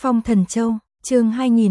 Phong Thần Châu, chương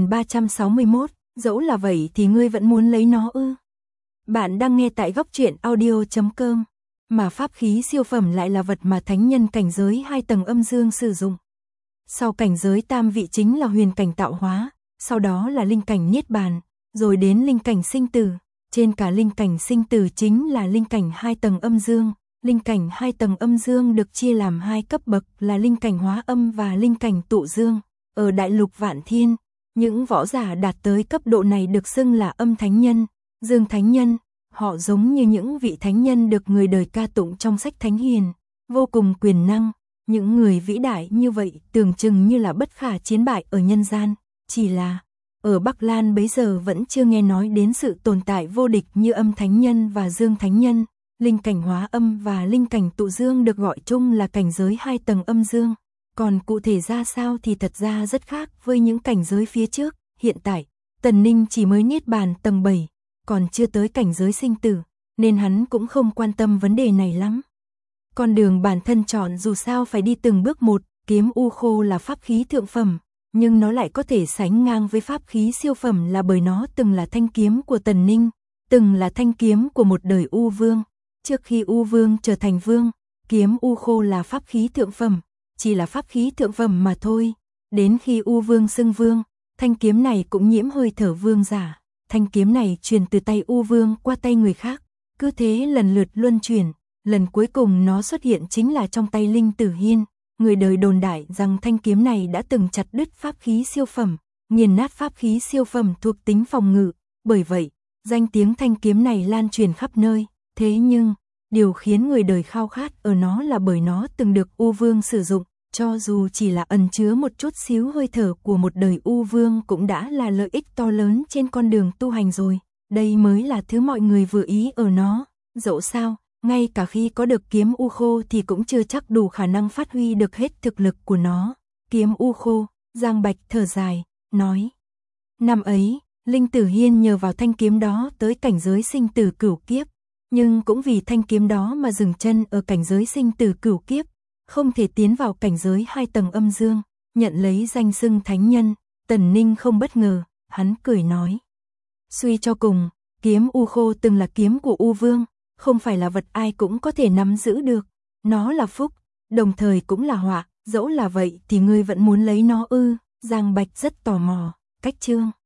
2361, dẫu là vậy thì ngươi vẫn muốn lấy nó ư? Bạn đang nghe tại góc truyện audio.com, mà pháp khí siêu phẩm lại là vật mà thánh nhân cảnh giới 2 tầng âm dương sử dụng. Sau cảnh giới tam vị chính là huyền cảnh tạo hóa, sau đó là linh cảnh niết bàn, rồi đến linh cảnh sinh tử, trên cả linh cảnh sinh tử chính là linh cảnh 2 tầng âm dương. Linh cảnh 2 tầng âm dương được chia làm 2 cấp bậc là linh cảnh hóa âm và linh cảnh tụ dương. Ở đại lục Vạn Thiên, những võ giả đạt tới cấp độ này được xưng là âm thánh nhân, dương thánh nhân. Họ giống như những vị thánh nhân được người đời ca tụng trong sách Thánh Hiền, vô cùng quyền năng. Những người vĩ đại như vậy tưởng chừng như là bất khả chiến bại ở nhân gian, chỉ là ở Bắc Lan bấy giờ vẫn chưa nghe nói đến sự tồn tại vô địch như âm thánh nhân và dương thánh nhân. Linh cảnh hóa âm và linh cảnh tụ dương được gọi chung là cảnh giới 2 tầng âm dương. Còn cụ thể ra sao thì thật ra rất khác với những cảnh giới phía trước. Hiện tại, Tần Ninh chỉ mới niết bàn tầng 7, còn chưa tới cảnh giới sinh tử, nên hắn cũng không quan tâm vấn đề này lắm. Con đường bản thân chọn dù sao phải đi từng bước một. Kiếm U Khô là pháp khí thượng phẩm, nhưng nó lại có thể sánh ngang với pháp khí siêu phẩm là bởi nó từng là thanh kiếm của Tần Ninh, từng là thanh kiếm của một đời U Vương. Trước khi U Vương trở thành Vương, kiếm U Khô là pháp khí thượng phẩm, chỉ là pháp khí thượng phẩm mà thôi. Đến khi U Vương xưng Vương, thanh kiếm này cũng nhiễm hơi thở vương giả. Thanh kiếm này truyền từ tay U Vương qua tay người khác, cứ thế lần lượt luân chuyển. Lần cuối cùng nó xuất hiện chính là trong tay Linh Tử Hiên. Người đời đồn đại rằng thanh kiếm này đã từng chặt đứt pháp khí siêu phẩm, nghiền nát pháp khí siêu phẩm thuộc tính phòng ngự. Bởi vậy, danh tiếng thanh kiếm này lan truyền khắp nơi. Thế nhưng, điều khiến người đời khao khát ở nó là bởi nó từng được U Vương sử dụng, cho dù chỉ là ẩn chứa một chút xíu hơi thở của một đời U Vương cũng đã là lợi ích to lớn trên con đường tu hành rồi. Đây mới là thứ mọi người vừa ý ở nó. Dẫu sao, ngay cả khi có được kiếm U Khô thì cũng chưa chắc đủ khả năng phát huy được hết thực lực của nó. Kiếm U Khô, Giang Bạch thở dài, nói. Năm ấy, Linh Tử Hiên nhờ vào thanh kiếm đó tới cảnh giới sinh tử cửu kiếp. Nhưng cũng vì thanh kiếm đó mà dừng chân ở cảnh giới sinh tử cửu kiếp, không thể tiến vào cảnh giới 2 tầng âm dương, nhận lấy danh xưng thánh nhân. Tần Ninh không bất ngờ, hắn cười nói. Suy cho cùng, kiếm U Khô từng là kiếm của U Vương, không phải là vật ai cũng có thể nắm giữ được. Nó là phúc, đồng thời cũng là họa, dẫu là vậy thì ngươi vẫn muốn lấy nó ư? Giang Bạch rất tò mò, cách chương.